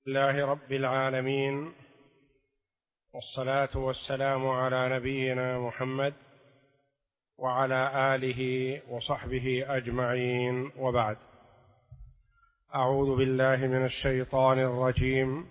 الله رب العالمين، والصلاة والسلام على نبينا محمد وعلى آله وصحبه أجمعين، وبعد. أعوذ بالله من الشيطان الرجيم.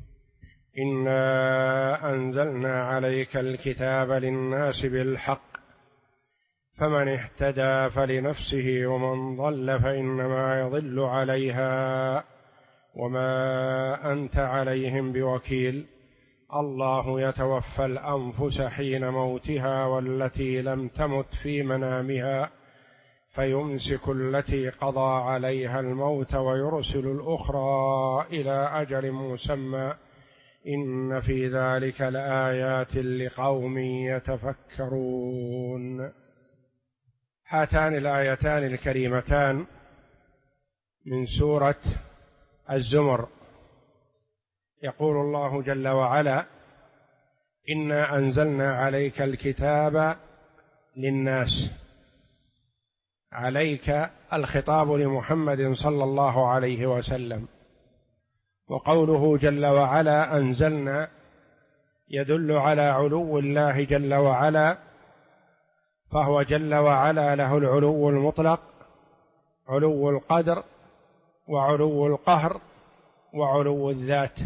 إنا أنزلنا عليك الكتاب للناس بالحق فمن اهتدى فلنفسه ومن ضل فإنما يضل عليها وما أنت عليهم بوكيل. الله يتوفى الأنفس حين موتها والتي لم تمت في منامها فيمسك التي قضى عليها الموت ويرسل الأخرى إلى أجل مسمى إن في ذلك لآيات لقوم يتفكرون. هاتان الآيتان الكريمتان من سورة الزمر. يقول الله جل وعلا: إنا أنزلنا عليك الكتاب للناس. عليك الخطاب لمحمد صلى الله عليه وسلم، وقوله جل وعلا أنزلنا يدل على علو الله جل وعلا، فهو جل وعلا له العلو المطلق، علو القدر وعلو القهر وعلو الذات،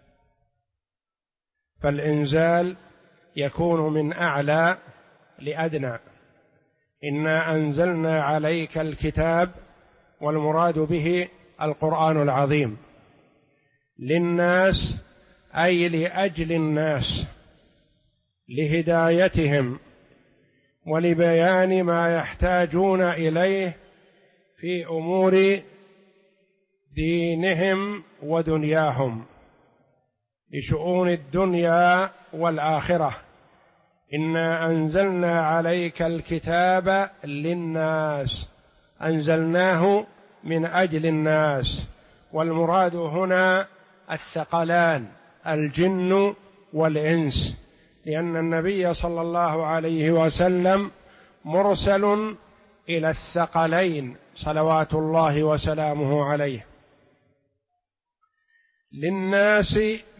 فالإنزال يكون من أعلى لأدنى. إنا أنزلنا عليك الكتاب، والمراد به القرآن العظيم، للناس أي لأجل الناس، لهدايتهم ولبيان ما يحتاجون إليه في أمور دينهم ودنياهم، لشؤون الدنيا والآخرة. إنا أنزلنا عليك الكتاب للناس، أنزلناه من أجل الناس، والمراد هنا الثقلان الجن والإنس، لأن النبي صلى الله عليه وسلم مرسل إلى الثقلين صلوات الله وسلامه عليه. للناس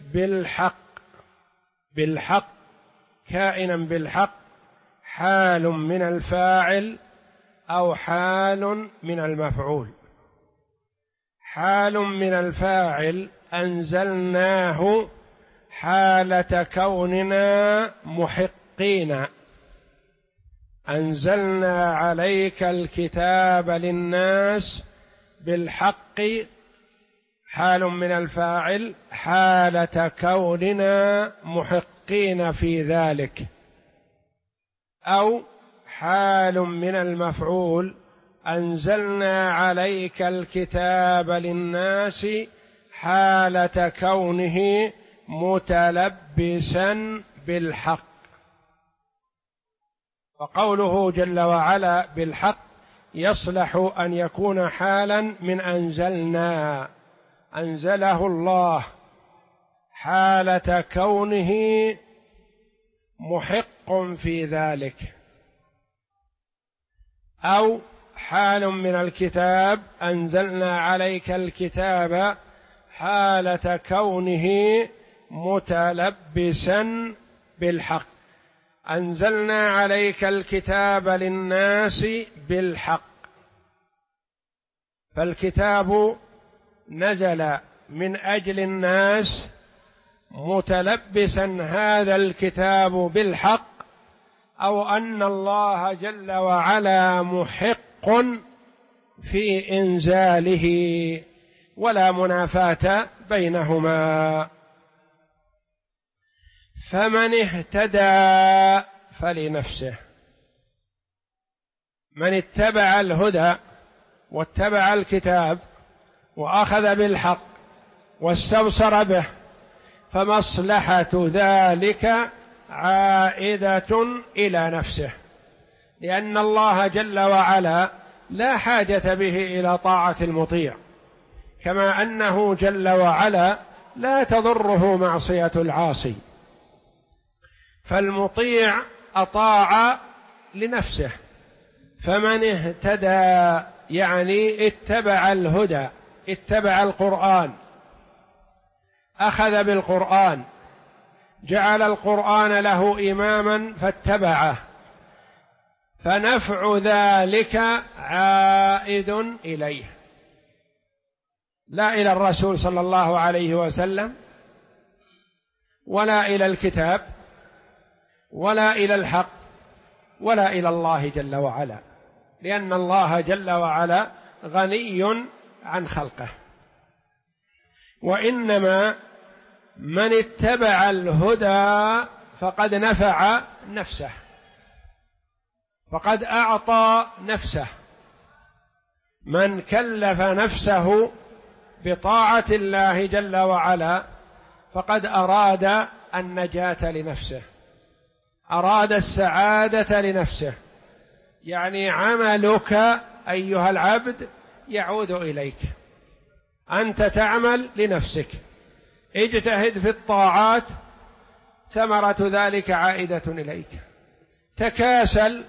بالحق كائنا بالحق، حال من الفاعل أو حال من المفعول. حال من الفاعل أنزلناه حالة كوننا محقين. أنزلنا عليك الكتاب للناس بالحق، حال من الفاعل حالة كوننا محقين في ذلك، أو حال من المفعول أنزلنا عليك الكتاب للناس حالة كونه متلبسا بالحق. وقوله جل وعلا بالحق يصلح أن يكون حالا من أنزلنا، أنزله الله حالة كونه محق في ذلك، أو حال من الكتاب أنزلنا عليك الكتاب حالة كونه متلبسا بالحق. أنزلنا عليك الكتاب للناس بالحق، فالكتاب نزل من أجل الناس متلبسا هذا الكتاب بالحق، أو أن الله جل وعلا محق في إنزاله، ولا منافاة بينهما. فمن اهتدى فلنفسه، من اتبع الهدى واتبع الكتاب وأخذ بالحق واستبصر به فمصلحة ذلك عائدة إلى نفسه، لأن الله جل وعلا لا حاجة به إلى طاعة المطيع، كما أنه جل وعلا لا تضره معصية العاصي، فالمطيع أطاع لنفسه. فمن اهتدى يعني اتبع الهدى، اتبع القرآن، أخذ بالقرآن، جعل القرآن له إماما فاتبعه، فنفع ذلك عائد إليه، لا إلى الرسول صلى الله عليه وسلم، ولا إلى الكتاب، ولا إلى الحق، ولا إلى الله جل وعلا، لأن الله جل وعلا غني عن خلقه. وإنما من اتبع الهدى فقد نفع نفسه، فقد أعطى نفسه. من كلف نفسه بطاعة الله جل وعلا فقد أراد النجاة لنفسه، أراد السعادة لنفسه. يعني عملك أيها العبد يعود إليك، أنت تعمل لنفسك، اجتهد في الطاعات ثمرة ذلك عائدة إليك، تكاسل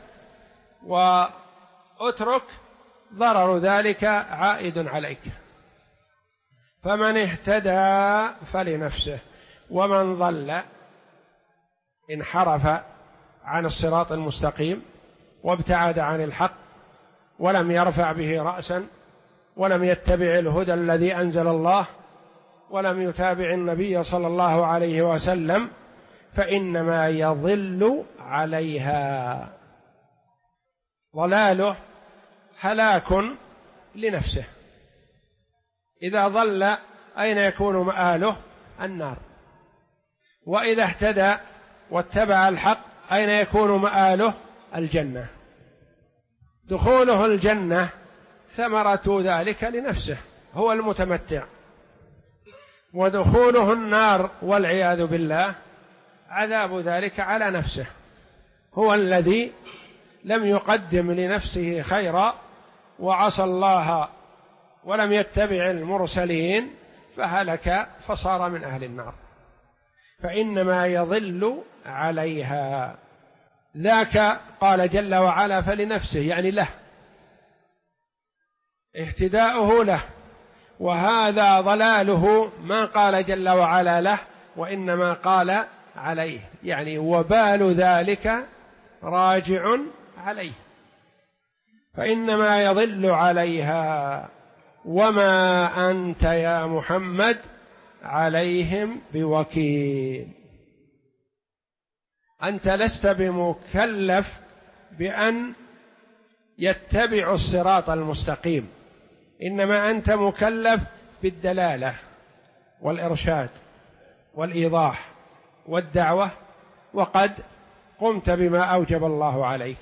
واترك ضرر ذلك عائد عليك. فمن اهتدى فلنفسه، ومن ضل انحرف عن الصراط المستقيم وابتعد عن الحق ولم يرفع به رأسا، ولم يتبع الهدى الذي أنزل الله، ولم يتابع النبي صلى الله عليه وسلم، فإنما يضل عليها. ضلاله هلاك لنفسه. إذا ضل أين يكون مآله؟ النار. وإذا اهتدى واتبع الحق أين يكون مآله؟ الجنة. دخوله الجنة ثمرة ذلك لنفسه، هو المتمتع، ودخوله النار والعياذ بالله عذاب ذلك على نفسه، هو الذي لم يقدم لنفسه خيرا وعصى الله ولم يتبع المرسلين فهلك فصار من أهل النار. فإنما يضل عليها. ذاك قال جل وعلا فلنفسه، يعني له، اهتداؤه له، وهذا ضلاله ما قال جل وعلا له، وإنما قال عليه، يعني وبال ذلك راجع عليه، فإنما يضل عليها. وما أنت يا محمد عليهم بوكيل. أنت لست بمكلف بأن يتبعوا الصراط المستقيم، إنما أنت مكلف بالدلالة والإرشاد والإيضاح والدعوة، وقد قمت بما أوجب الله عليك.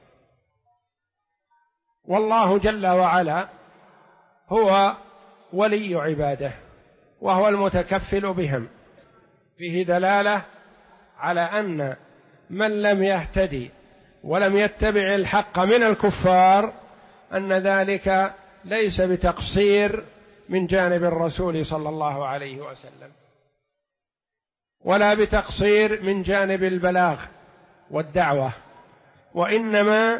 والله جل وعلا هو ولي عباده، وهو المتكفل بهم. فيه دلالة على أن من لم يهتدي ولم يتبع الحق من الكفار أن ذلك ليس بتقصير من جانب الرسول صلى الله عليه وسلم، ولا بتقصير من جانب البلاغ والدعوة، وإنما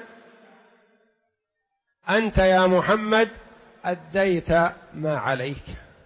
أنت يا محمد أديت ما عليك،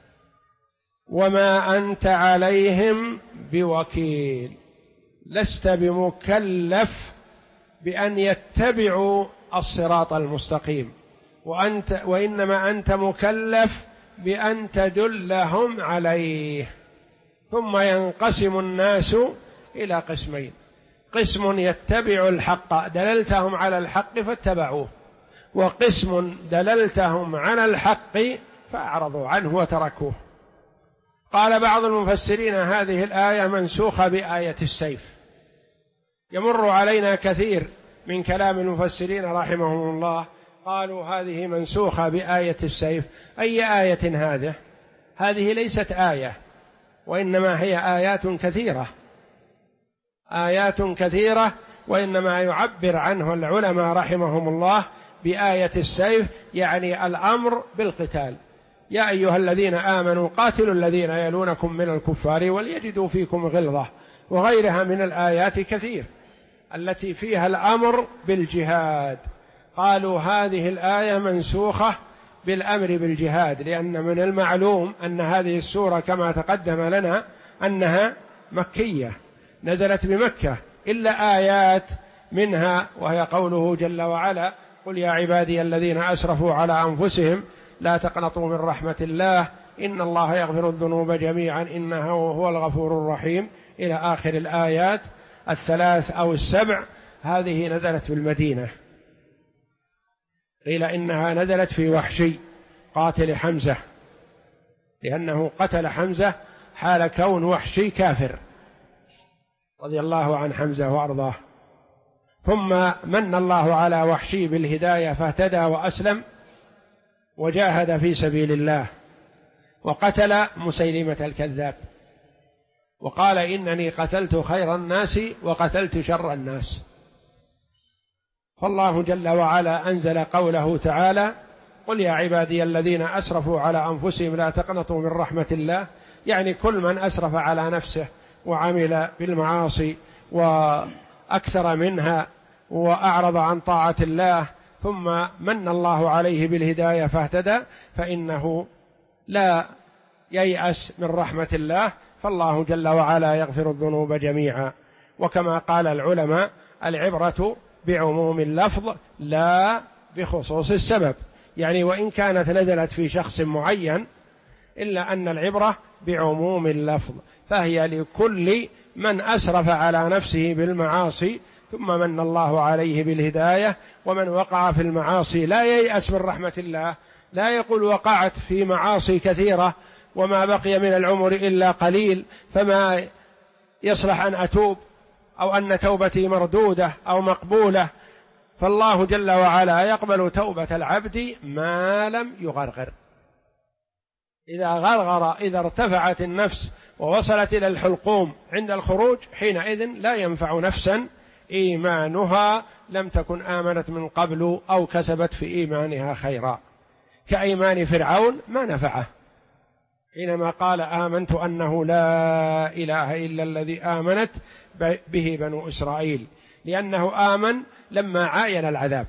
وما أنت عليهم بوكيل. لست بمكلف بأن يتبعوا الصراط المستقيم، وإنما أنت مكلف بأن تدلهم عليه. ثم ينقسم الناس إلى قسمين: قسم يتبع الحق، دللتهم على الحق فاتبعوه، وقسم دللتهم على الحق فأعرضوا عنه وتركوه. قال بعض المفسرين هذه الآية منسوخة بآية السيف. يمر علينا كثير من كلام المفسرين رحمهم الله، قالوا هذه منسوخة بآية السيف. أي آية هذه؟ هذه ليست آية، وإنما هي آيات كثيرة، آيات كثيرة، وإنما يعبر عنه العلماء رحمهم الله بآية السيف، يعني الأمر بالقتال. يا أيها الذين آمنوا قاتلوا الذين يلونكم من الكفار وليجدوا فيكم غلظة، وغيرها من الآيات كثير التي فيها الأمر بالجهاد. قالوا هذه الآية منسوخة بالأمر بالجهاد، لأن من المعلوم أن هذه السورة كما تقدم لنا أنها مكية نزلت بمكة، إلا آيات منها وهي قوله جل وعلا: قل يا عبادي الذين أسرفوا على أنفسهم لا تقنطوا من رحمة الله إن الله يغفر الذنوب جميعا إنه هو الغفور الرحيم، إلى آخر الآيات الثلاث أو السبع. هذه نزلت في المدينة، قيل إنها نزلت في وحشي قاتل حمزة، لأنه قتل حمزة حال كون وحشي كافر رضي الله عن حمزة وأرضاه. ثم من الله على وحشي بالهداية فاهتدى وأسلم وجاهد في سبيل الله، وقتل مسيلمة الكذاب وقال: إنني قتلت خير الناس وقتلت شر الناس. فالله جل وعلا أنزل قوله تعالى: قل يا عبادي الذين أسرفوا على أنفسهم لا تقنطوا من رحمة الله، يعني كل من أسرف على نفسه وعمل بالمعاصي وأكثر منها وأعرض عن طاعة الله ثم من الله عليه بالهداية فاهتدى فإنه لا ييأس من رحمة الله، فالله جل وعلا يغفر الذنوب جميعا. وكما قال العلماء: العبرة بعموم اللفظ لا بخصوص السبب، يعني وإن كانت نزلت في شخص معين إلا أن العبرة بعموم اللفظ، فهي لكل من أسرف على نفسه بالمعاصي ثم من الله عليه بالهداية. ومن وقع في المعاصي لا ييأس من رحمة الله، لا يقول وقعت في معاصي كثيرة وما بقي من العمر إلا قليل فما يصلح أن أتوب أو أن توبتي مردودة أو مقبولة. فالله جل وعلا يقبل توبة العبد ما لم يغرغر. إذا غرغر، إذا ارتفعت النفس ووصلت إلى الحلقوم عند الخروج، حينئذ لا ينفع نفسا إيمانها لم تكن آمنت من قبل أو كسبت في إيمانها خيرا، كأيمان فرعون ما نفعه حينما قال: آمنت أنه لا إله إلا الذي آمنت به بنو إسرائيل، لأنه آمن لما عاين العذاب،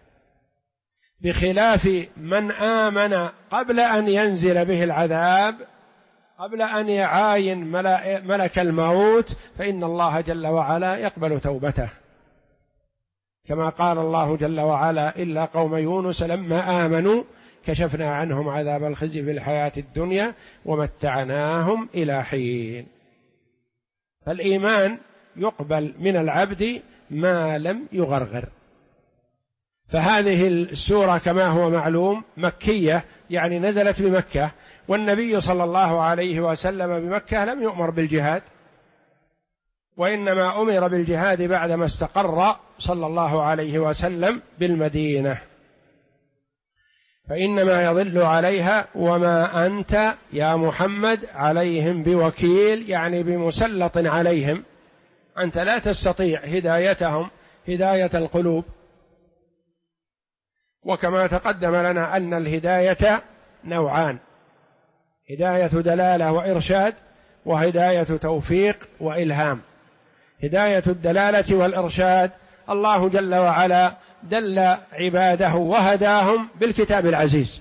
بخلاف من آمن قبل أن ينزل به العذاب، قبل أن يعاين ملك الموت، فإن الله جل وعلا يقبل توبته، كما قال الله جل وعلا: إلا قوم يونس لما آمنوا كشفنا عنهم عذاب الخزي في الحياة الدنيا ومتعناهم إلى حين. فالإيمان يقبل من العبد ما لم يغرغر. فهذه السورة كما هو معلوم مكية، يعني نزلت بمكة، والنبي صلى الله عليه وسلم بمكة لم يؤمر بالجهاد، وإنما أمر بالجهاد بعدما استقر صلى الله عليه وسلم بالمدينة. فإنما يضل عليها وما أنت يا محمد عليهم بوكيل، يعني بمسلط عليهم، أنت لا تستطيع هدايتهم هداية القلوب. وكما تقدم لنا أن الهداية نوعان: هداية دلالة وإرشاد، وهداية توفيق وإلهام. هداية الدلالة والإرشاد الله جل وعلا دل عباده وهداهم بالكتاب العزيز،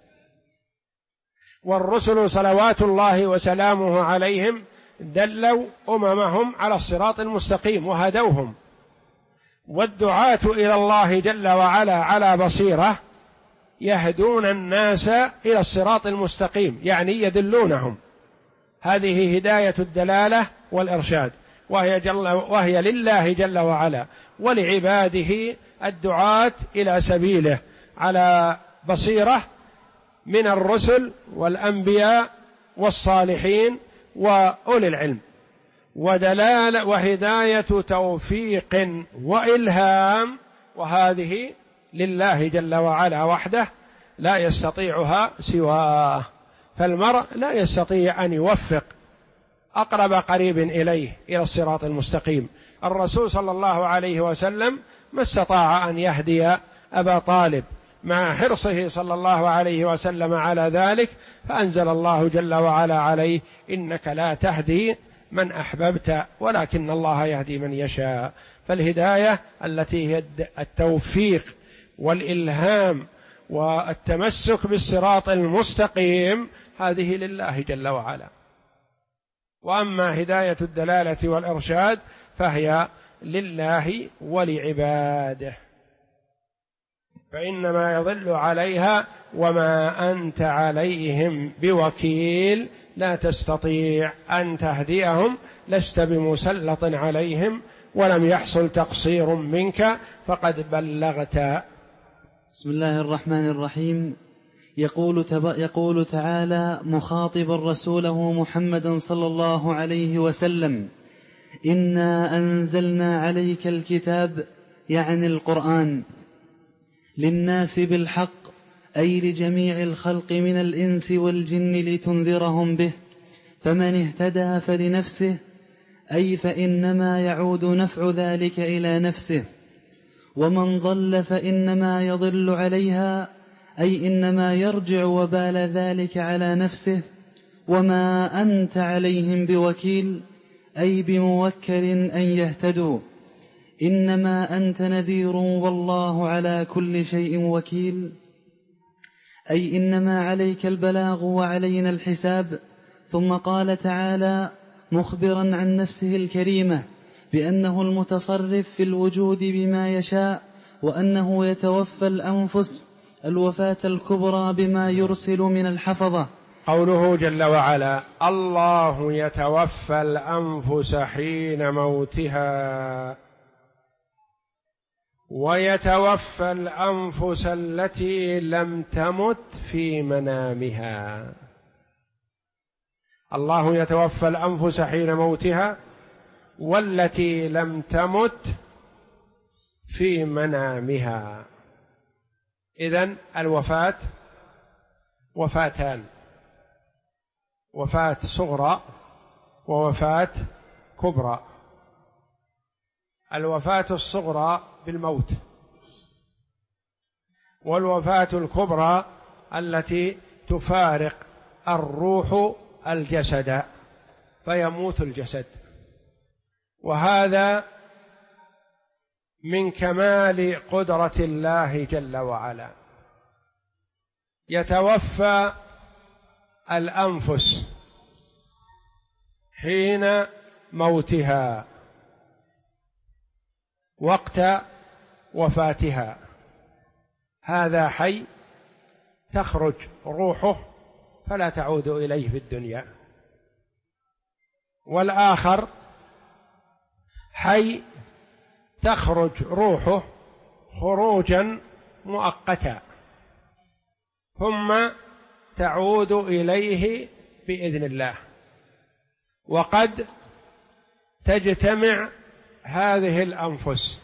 والرسل صلوات الله وسلامه عليهم دلوا أممهم على الصراط المستقيم وهدوهم. والدعاة إلى الله جل وعلا على بصيرة يهدون الناس إلى الصراط المستقيم، يعني يدلونهم. هذه هداية الدلالة والإرشاد، وهي لله جل وعلا ولعباده الدعاة إلى سبيله على بصيرة من الرسل والأنبياء والصالحين وأولي العلم. ودلالة وهداية توفيق وإلهام، وهذه لله جل وعلا وحده لا يستطيعها سواه. فالمرء لا يستطيع أن يوفق أقرب قريب إليه إلى الصراط المستقيم. الرسول صلى الله عليه وسلم ما استطاع أن يهدي أبا طالب مع حرصه صلى الله عليه وسلم على ذلك، فأنزل الله جل وعلا عليه: إنك لا تهدي من أحببت ولكن الله يهدي من يشاء. فالهداية التي هي التوفيق والإلهام والتمسك بالصراط المستقيم هذه لله جل وعلا. وأما هداية الدلالة والإرشاد فهي لله ولعباده، فإنما يضل عليها وما أنت عليهم بوكيل، لا تستطيع أن تهديهم، لست بمسلط عليهم، ولم يحصل تقصير منك فقد بلغت. بسم الله الرحمن الرحيم. يقول تعالى مخاطبا رسوله محمدا صلى الله عليه وسلم: إنا أنزلنا عليك الكتاب، يعني القرآن، للناس بالحق، أي لجميع الخلق من الإنس والجن، لتنذرهم به، فمن اهتدى فلنفسه، أي فإنما يعود نفع ذلك إلى نفسه، ومن ضل فإنما يضل عليها، أي إنما يرجع وبال ذلك على نفسه، وما أنت عليهم بوكيل، أي بموكل أن يهتدوا، إنما أنت نذير والله على كل شيء وكيل، أي إنما عليك البلاغ وعلينا الحساب. ثم قال تعالى مخبرا عن نفسه الكريمة بأنه المتصرف في الوجود بما يشاء، وأنه يتوفى الأنفس الوفاة الكبرى بما يرسل من الحفظة. قوله جل وعلا: الله يتوفى الأنفس حين موتها ويتوفى الأنفس التي لم تمت في منامها. الله يتوفى الأنفس حين موتها والتي لم تمت في منامها. إذن الوفاة وفاتان: وفاة صغرى ووفاة كبرى. الوفاة الصغرى بالموت، والوفاة الكبرى التي تفارق الروح الجسد فيموت الجسد. وهذا من كمال قدرة الله جل وعلا. يتوفى الأنفس حين موتها وقت وفاتها، هذا حي تخرج روحه فلا تعود إليه في الدنيا، والآخر حي تخرج روحه خروجا مؤقتا ثم تعود إليه بإذن الله. وقد تجتمع هذه الأنفس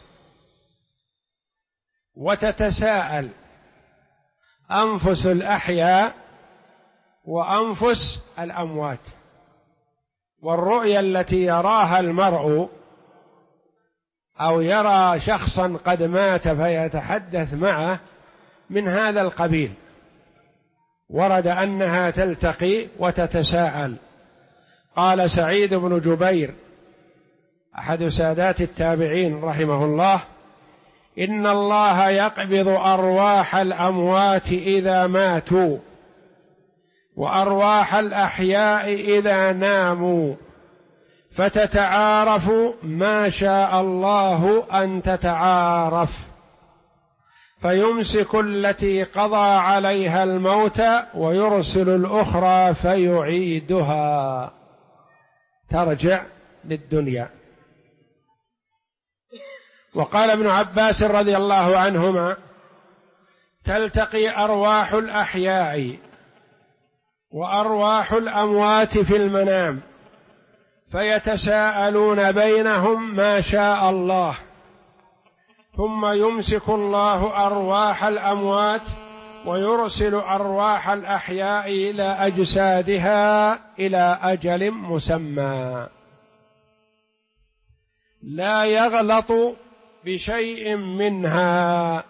وتتساءل أنفس الأحياء وأنفس الأموات، والرؤيا التي يراها المرء أو يرى شخصا قد مات فيتحدث معه من هذا القبيل. ورد أنها تلتقي وتتساءل. قال سعيد بن جبير أحد سادات التابعين رحمه الله: إن الله يقبض أرواح الأموات إذا ماتوا وأرواح الأحياء إذا ناموا، فتتعارف ما شاء الله أن تتعارف، فيمسك التي قضى عليها الموت ويرسل الأخرى فيعيدها، ترجع للدنيا. وقال ابن عباس رضي الله عنهما: تلتقي أرواح الأحياء وأرواح الأموات في المنام فيتساءلون بينهم ما شاء الله، ثم يمسك الله أرواح الأموات ويرسل أرواح الأحياء إلى أجسادها إلى أجل مسمى لا يغلط بشيء منها.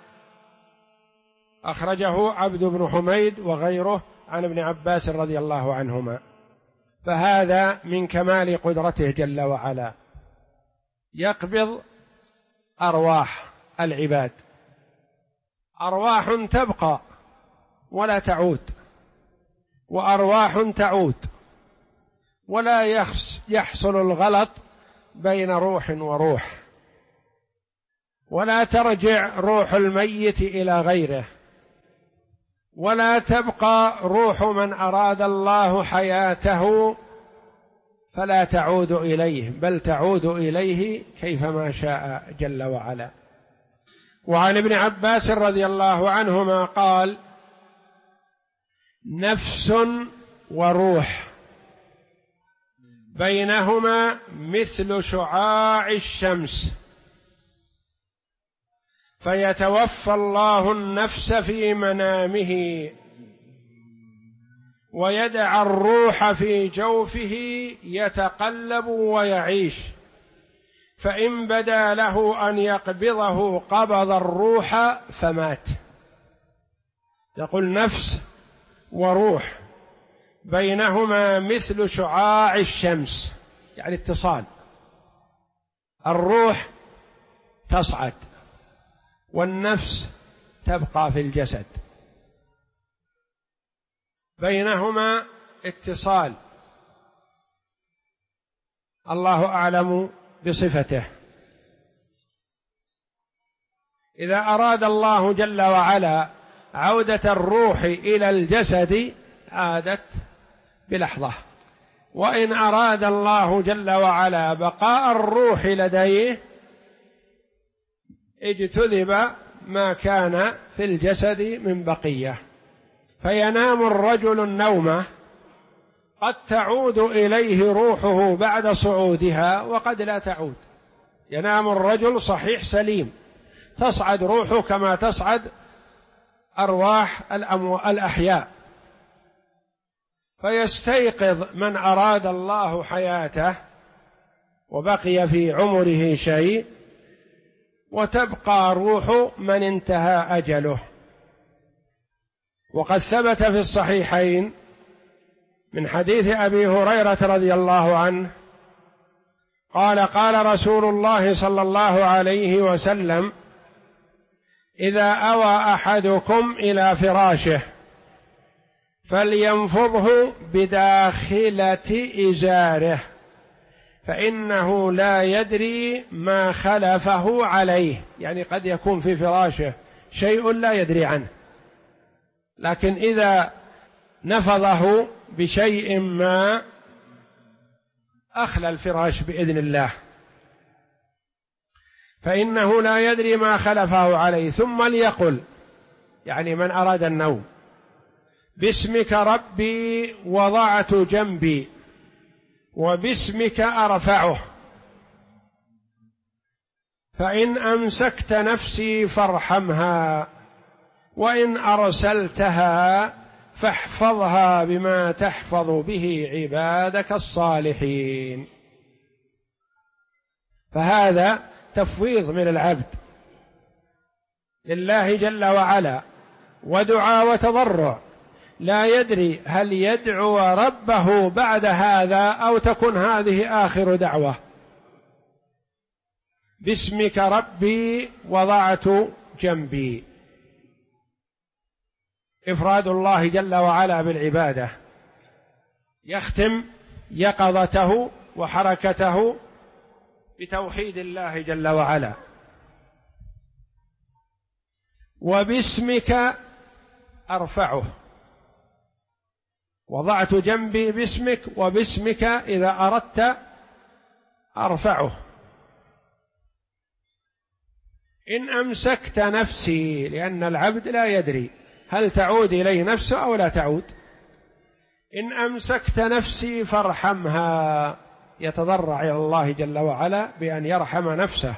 أخرجه عبد بن حميد وغيره عن ابن عباس رضي الله عنهما. فهذا من كمال قدرته جل وعلا، يقبض أرواح العباد، أرواح تبقى ولا تعود، وأرواح تعود، ولا يحصل الغلط بين روح وروح، ولا ترجع روح الميت إلى غيره، ولا تبقى روح من أراد الله حياته فلا تعود إليه، بل تعود إليه كيفما شاء جل وعلا. وعن ابن عباس رضي الله عنهما قال: نفس وروح بينهما مثل شعاع الشمس، فيتوفى الله النفس في منامه ويدع الروح في جوفه يتقلب ويعيش، فإن بدا له أن يقبضه قبض الروح فمات. يقول نفس وروح بينهما مثل شعاع الشمس، يعني اتصال، الروح تصعد والنفس تبقى في الجسد، بينهما اتصال، الله أعلم بصفته. إذا أراد الله جل وعلا عودة الروح إلى الجسد عادت بلحظة، وإن أراد الله جل وعلا بقاء الروح لديه اجتذب ما كان في الجسد من بقية، فينام الرجل النومة قد تعود إليه روحه بعد صعودها وقد لا تعود. ينام الرجل صحيح سليم، تصعد روحه كما تصعد أرواح الأحياء، فيستيقظ من أراد الله حياته وبقي في عمره شيء، وتبقى روح من انتهى أجله. وقد ثبت في الصحيحين من حديث أبي هريرة رضي الله عنه قال: قال رسول الله صلى الله عليه وسلم: إذا أوى أحدكم إلى فراشه فلينفضه بداخلة إزاره، فإنه لا يدري ما خلفه عليه. يعني قد يكون في فراشه شيء لا يدري عنه، لكن إذا نفضه بشيء ما أخلى الفراش بإذن الله، فإنه لا يدري ما خلفه عليه. ثم ليقل، يعني من أراد النوم: باسمك ربي وضعت جنبي وباسمك أرفعه، فإن أمسكت نفسي فارحمها، وإن أرسلتها فاحفظها بما تحفظ به عبادك الصالحين. فهذا تفويض من العبد لله جل وعلا، ودعاء وتضرع، لا يدري هل يدعو ربه بعد هذا أو تكون هذه آخر دعوة. باسمك ربي وضعت جنبي، إفراد الله جل وعلا بالعبادة، يختم يقظته وحركته بتوحيد الله جل وعلا. وباسمك أرفعه، وضعت جنبي باسمك، وباسمك إذا أردت أرفعه. إن أمسكت نفسي، لأن العبد لا يدري هل تعود إليه نفسه أو لا تعود. إن أمسكت نفسي فارحمها، يتضرع إلى الله جل وعلا بأن يرحم نفسه.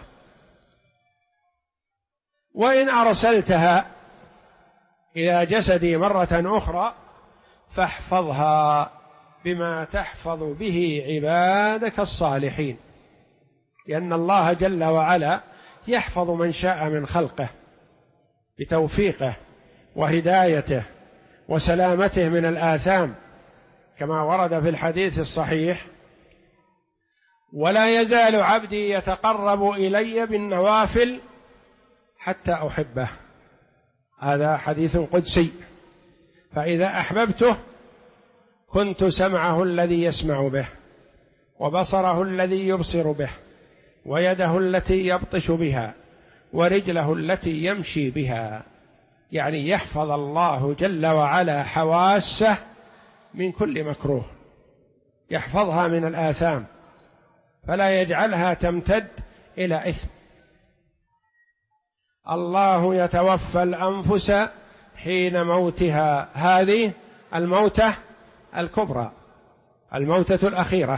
وإن أرسلتها إلى جسدي مرة أخرى فاحفظها بما تحفظ به عبادك الصالحين، لأن الله جل وعلا يحفظ من شاء من خلقه بتوفيقه وهدايته وسلامته من الآثام، كما ورد في الحديث الصحيح: ولا يزال عبدي يتقرب إلي بالنوافل حتى أحبه. هذا حديث قدسي، فإذا أحببته كنت سمعه الذي يسمع به، وبصره الذي يبصر به، ويده التي يبطش بها، ورجله التي يمشي بها. يعني يحفظ الله جل وعلا حواسه من كل مكروه، يحفظها من الآثام، فلا يجعلها تمتد إلى إثم. الله يتوفى الأنفس حين موتها، هذه الموتة الكبرى، الموتة الأخيرة.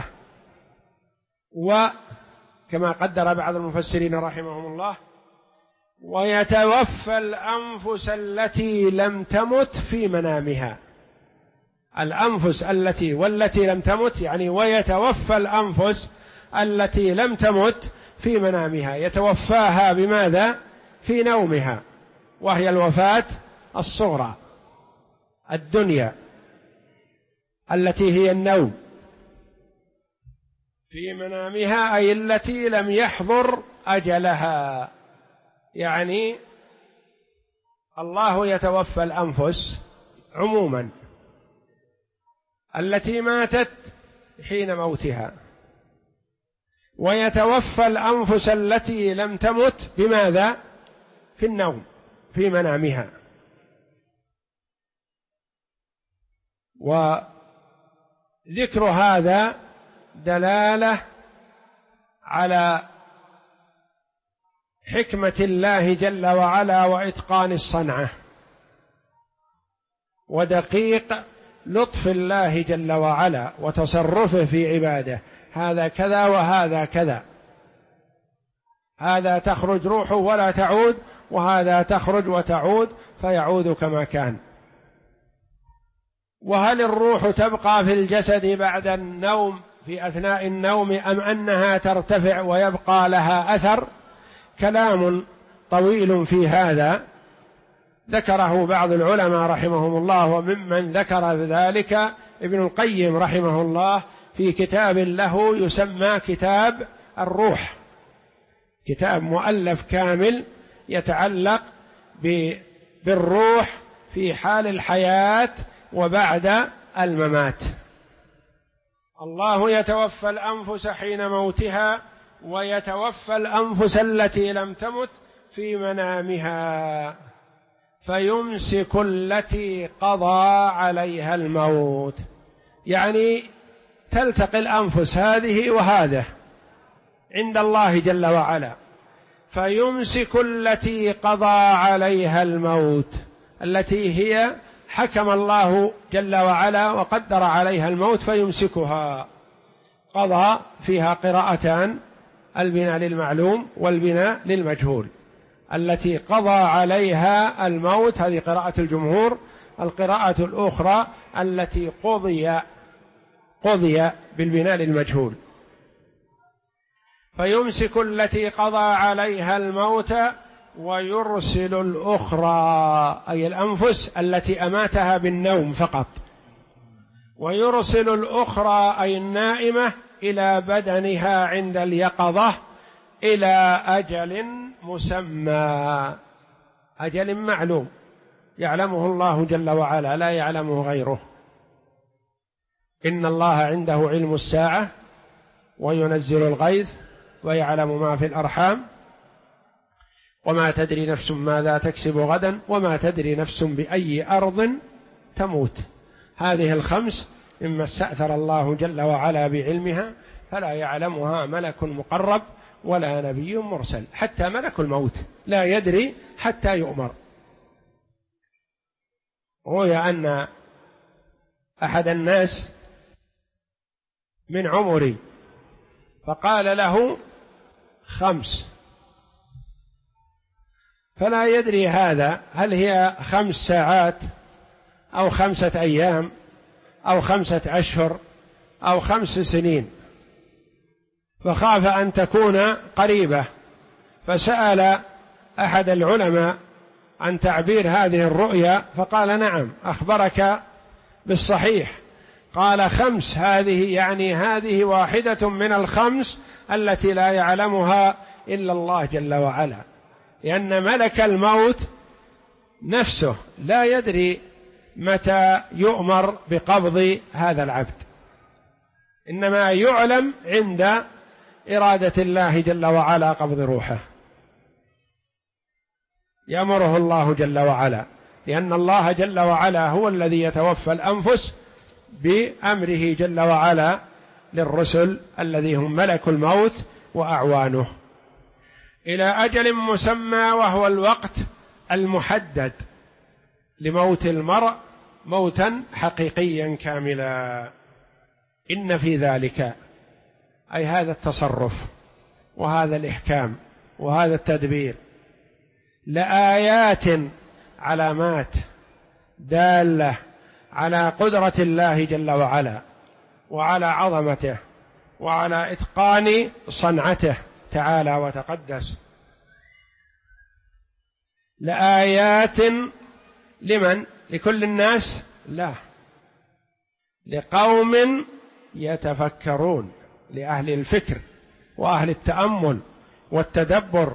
وكما قدر بعض المفسرين رحمهم الله: ويتوفى الأنفس التي لم تمت في منامها. الأنفس والتي لم تمت، يعني ويتوفى الأنفس التي لم تمت في منامها، يتوفاها بماذا؟ في نومها، وهي الوفاة الصغرى الدنيا التي هي النوم. في منامها أي التي لم يحضر أجلها. يعني الله يتوفى الأنفس عموما التي ماتت حين موتها، ويتوفى الأنفس التي لم تمت بماذا؟ في النوم، في منامها. وذكر هذا دلالة على حكمة الله جل وعلا وإتقان الصنعة، ودقيق لطف الله جل وعلا وتصرفه في عباده. هذا كذا وهذا كذا، هذا تخرج روحه ولا تعود، وهذا تخرج وتعود فيعود كما كان. وهل الروح تبقى في الجسد بعد النوم في أثناء النوم، أم أنها ترتفع ويبقى لها أثر؟ كلام طويل في هذا ذكره بعض العلماء رحمهم الله، وممن ذكر ذلك ابن القيم رحمه الله في كتاب له يسمى كتاب الروح، كتاب مؤلف كامل يتعلق بالروح في حال الحياة وبعد الممات. الله يتوفى الأنفس حين موتها، ويتوفى الأنفس التي لم تمت في منامها، فيمسك التي قضى عليها الموت. يعني تلتقي الأنفس هذه وهذه عند الله جل وعلا، فيمسك التي قضى عليها الموت، التي هي حكم الله جل وعلا وقدر عليها الموت فيمسكها. قضى فيها قراءتان: البناء للمعلوم والبناء للمجهول. التي قضى عليها الموت هذه قراءة الجمهور. القراءة الأخرى التي قضي بالبناء للمجهول. فيمسك التي قضى عليها الموت ويرسل الأخرى، أي الأنفس التي أماتها بالنوم فقط، ويرسل الأخرى أي النائمة إلى بدنها عند اليقظة إلى أجل مسمى، أجل معلوم يعلمه الله جل وعلا لا يعلمه غيره. إن الله عنده علم الساعة وينزل الغيث ويعلم ما في الأرحام وما تدري نفس ماذا تكسب غدا وما تدري نفس بأي أرض تموت. هذه الخمس مما استأثر الله جل وعلا بعلمها، فلا يعلمها ملك مقرب ولا نبي مرسل، حتى ملك الموت لا يدري حتى يؤمر. روي أن أحد الناس من عمري فقال له 5، فلا يدري هذا هل هي 5 ساعات أو 5 أيام أو 5 أشهر أو 5 سنين، فخاف أن تكون قريبة، فسأل أحد العلماء عن تعبير هذه الرؤيا فقال: نعم أخبرك بالصحيح. قال: 5 هذه يعني هذه واحدة من ال5 التي لا يعلمها إلا الله جل وعلا، لأن ملك الموت نفسه لا يدري متى يؤمر بقبض هذا العبد، إنما يعلم عند إرادة الله جل وعلا قبض روحه، يأمره الله جل وعلا، لأن الله جل وعلا هو الذي يتوفى الأنفس بأمره جل وعلا للرسل الذي هم ملك الموت وأعوانه، إلى أجل مسمى وهو الوقت المحدد لموت المرء موتا حقيقيا كاملا. إن في ذلك، أي هذا التصرف وهذا الإحكام وهذا التدبير، لآيات علامات دالة على قدرة الله جل وعلا وعلى عظمته وعلى إتقان صنعته تعالى وتقدس. لآيات لمن؟ لكل الناس؟ لا، لقوم يتفكرون، لأهل الفكر وأهل التأمل والتدبر.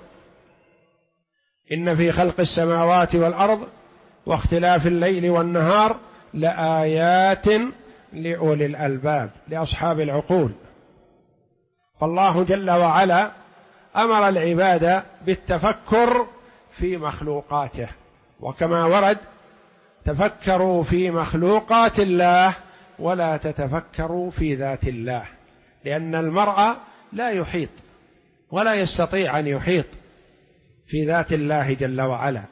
إن في خلق السماوات والأرض واختلاف الليل والنهار لآيات لأولي الألباب، لأصحاب العقول. فالله جل وعلا أمر العباد بالتفكر في مخلوقاته، وكما ورد: تفكروا في مخلوقات الله ولا تتفكروا في ذات الله، لأن المرء لا يحيط ولا يستطيع أن يحيط في ذات الله جل وعلا،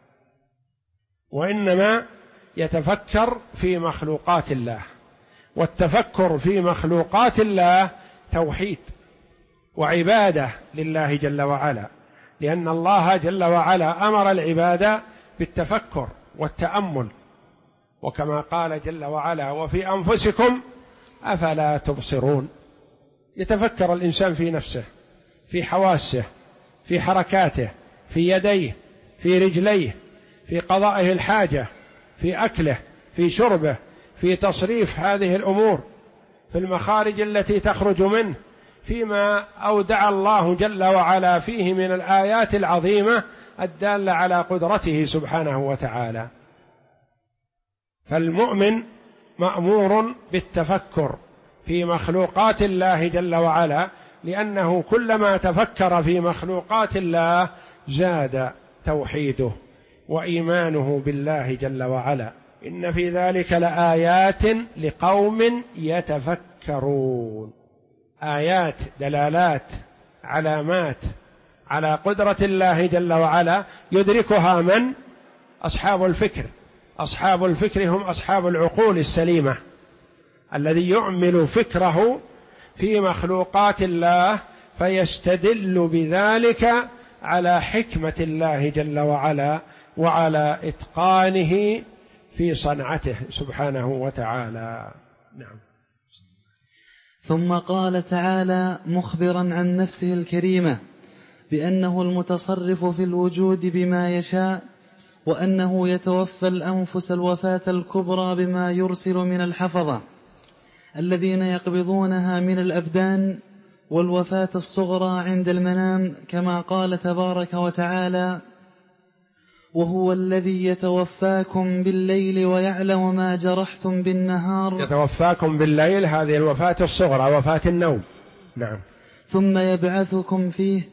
وإنما يتفكر في مخلوقات الله. والتفكر في مخلوقات الله توحيد وعبادة لله جل وعلا، لأن الله جل وعلا أمر العباد بالتفكر والتأمل، وكما قال جل وعلا: وفي أنفسكم أفلا تبصرون. يتفكر الإنسان في نفسه، في حواسه، في حركاته، في يديه، في رجليه، في قضائه الحاجة، في أكله، في شربه، في تصريف هذه الأمور، في المخارج التي تخرج منه، فيما أودع الله جل وعلا فيه من الآيات العظيمة الدالة على قدرته سبحانه وتعالى. فالمؤمن مأمور بالتفكر في مخلوقات الله جل وعلا، لأنه كلما تفكر في مخلوقات الله زاد توحيده وإيمانه بالله جل وعلا. إن في ذلك لآيات لقوم يتفكرون. آيات، دلالات، علامات على قدرة الله جل وعلا يدركها من؟ أصحاب الفكر. أصحاب الفكر هم أصحاب العقول السليمة، الذي يعمل فكره في مخلوقات الله فيستدل بذلك على حكمة الله جل وعلا وعلى إتقانه في صنعته سبحانه وتعالى. نعم. ثم قال تعالى مخبرا عن نفسه الكريمة بأنه المتصرف في الوجود بما يشاء، وأنه يتوفى الأنفس الوفاة الكبرى بما يرسل من الحفظة الذين يقبضونها من الأبدان، والوفاة الصغرى عند المنام، كما قال تبارك وتعالى: وهو الذي يتوفاكم بالليل ويعلم ما جرحتم بالنهار. يتوفاكم بالليل، هذه الوفاة الصغرى، وفاة النوم. نعم. ثم يبعثكم فيه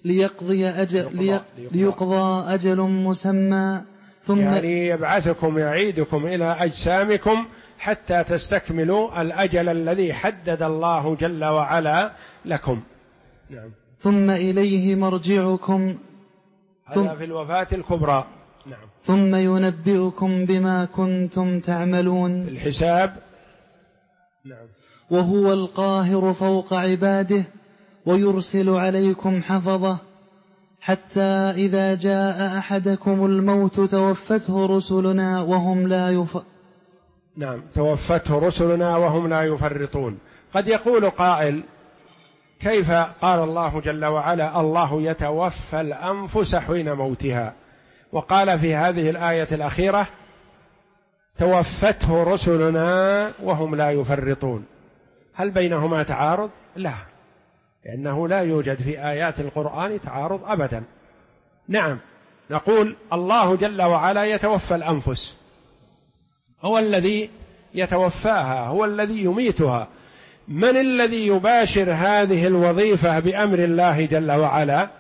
ليقضى أجل مسمى، ثم يعني يبعثكم، يعيدكم إلى أجسامكم حتى تستكملوا الأجل الذي حدد الله جل وعلا لكم. نعم. ثم إليه مرجعكم، هذا في الوفاة الكبرى. نعم. ثم ينبئكم بما كنتم تعملون في الحساب. نعم. وهو القاهر فوق عباده ويرسل عليكم حفظة حتى إذا جاء أحدكم الموت توفته رسلنا وهم لا نعم، توفته رسلنا وهم لا يفرطون. قد يقول قائل: كيف قال الله جل وعلا الله يتوفى الأنفس حين موتها، وقال في هذه الآية الأخيرة توفته رسلنا وهم لا يفرطون؟ هل بينهما تعارض؟ لا، لأنه لا يوجد في آيات القرآن تعارض أبدا. نعم، نقول الله جل وعلا يتوفى الأنفس، هو الذي يتوفاها، هو الذي يميتها. من الذي يباشر هذه الوظيفة بأمر الله جل وعلا؟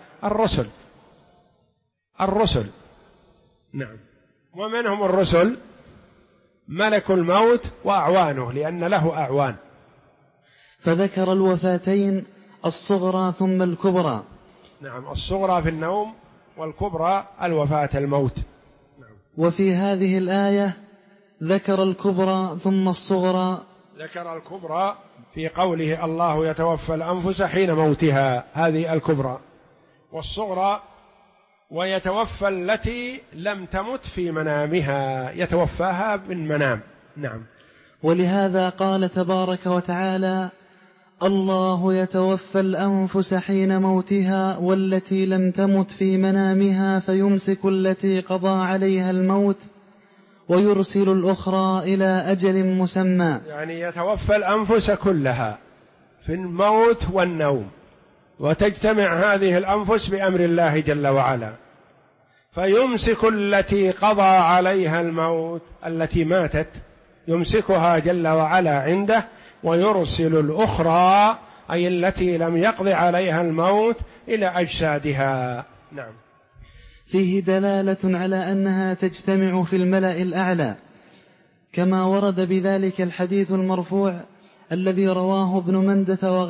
الرسل. نعم. ومنهم الرسل ملك الموت وأعوانه، لأن له أعوان. فذكر الوفاتين الصغرى ثم الكبرى. نعم، الصغرى في النوم والكبرى الوفاة الموت. نعم. وفي هذه الآية ذكر الكبرى ثم الصغرى. ذكر الكبرى في قوله الله يتوفى الأنفس حين موتها، هذه الكبرى. والصغرى ويتوفى التي لم تمت في منامها، يتوفاها من منام. نعم. ولهذا قال تبارك وتعالى: الله يتوفى الأنفس حين موتها والتي لم تمت في منامها فيمسك التي قضى عليها الموت ويرسل الأخرى إلى أجل مسمى. يعني يتوفى الأنفس كلها في الموت والنوم، وتجتمع هذه الأنفس بأمر الله جل وعلا، فيمسك التي قضى عليها الموت، التي ماتت يمسكها جل وعلا عنده، ويرسل الأخرى أي التي لم يقض عليها الموت إلى أجسادها. نعم. فيه دلالة على أنها تجتمع في الملأ الأعلى، كما ورد بذلك الحديث المرفوع الذي رواه ابن مندة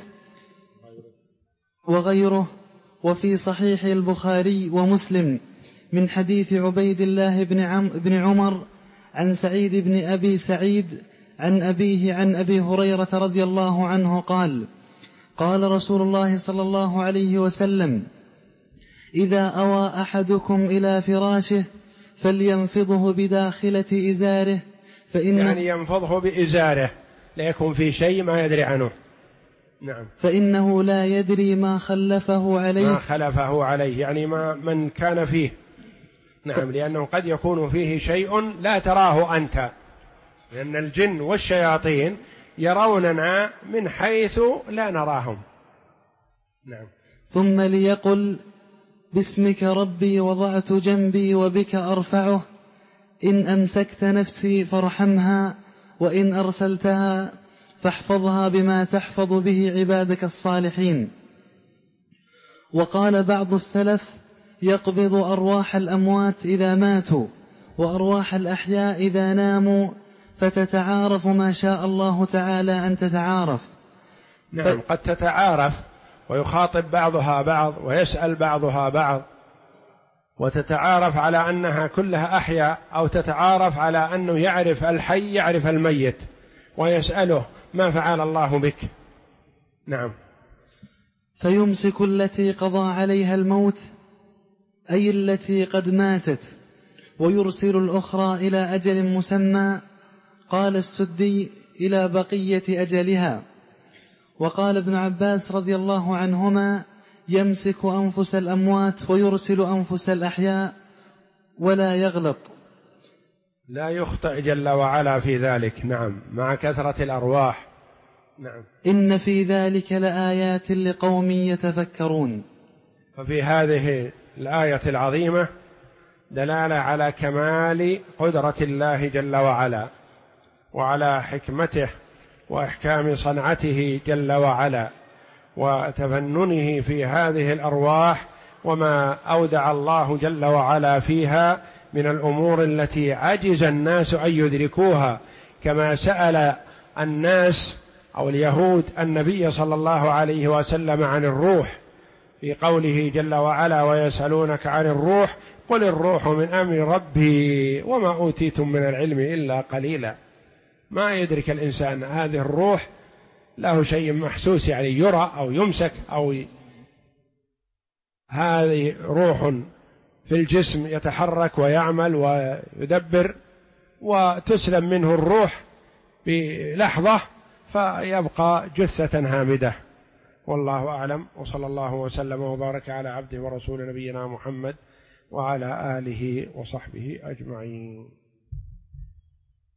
وغيره وفي صحيح البخاري ومسلم من حديث عبيد الله بن عمر عن سعيد بن أبي سعيد عن أبيه عن أبي هريرة رضي الله عنه قال: قال رسول الله صلى الله عليه وسلم: إذا أوى أحدكم إلى فراشه فلينفضه بداخلة إزاره يعني ينفضه بإزاره، لا يكون في شيء ما يدري عنه. نعم. فإنه لا يدري ما خلفه عليه يعني ما من كان فيه. نعم. لأنه قد يكون فيه شيء لا تراه أنت، لأن الجن والشياطين يروننا من حيث لا نراهم. نعم. ثم ليقل: باسمك ربي وضعت جنبي وبك أرفعه، إن أمسكت نفسي فارحمها، وإن أرسلتها فاحفظها بما تحفظ به عبادك الصالحين. وقال بعض السلف: يقبض أرواح الأموات إذا ماتوا وأرواح الأحياء إذا ناموا، فتتعارف ما شاء الله تعالى أن تتعارف. نعم. قد تتعارف ويخاطب بعضها بعض ويسأل بعضها بعض، وتتعارف على أنها كلها أحياء، أو تتعارف على أنه يعرف الحي يعرف الميت ويسأله: ما فعل الله بك؟ نعم. فيمسك التي قضى عليها الموت أي التي قد ماتت، ويرسل الأخرى إلى أجل مسمى. قال السدي: إلى بقية أجلها. وقال ابن عباس رضي الله عنهما: يمسك أنفس الأموات ويرسل أنفس الأحياء ولا يغلط، لا يخطئ جل وعلا في ذلك. نعم. مع كثرة الأرواح. نعم. إن في ذلك لآيات لقوم يتفكرون. ففي هذه الآية العظيمة دلالة على كمال قدرة الله جل وعلا، وعلى حكمته وإحكام صنعته جل وعلا، وتفننه في هذه الأرواح، وما أودع الله جل وعلا فيها من الأمور التي عجز الناس أن يدركوها، كما سأل الناس أو اليهود النبي صلى الله عليه وسلم عن الروح في قوله جل وعلا: ويسألونك عن الروح قل الروح من أمر ربي وما أوتيتم من العلم إلا قليلا. ما يدرك الإنسان هذه الروح له شيء محسوس، يعني يرى أو يمسك هذه روح في الجسم يتحرك ويعمل ويدبر، وتسلم منه الروح بلحظة فيبقى جثة هامدة. والله أعلم، وصلى الله وسلم وبارك على عبده ورسول نبينا محمد وعلى آله وصحبه أجمعين.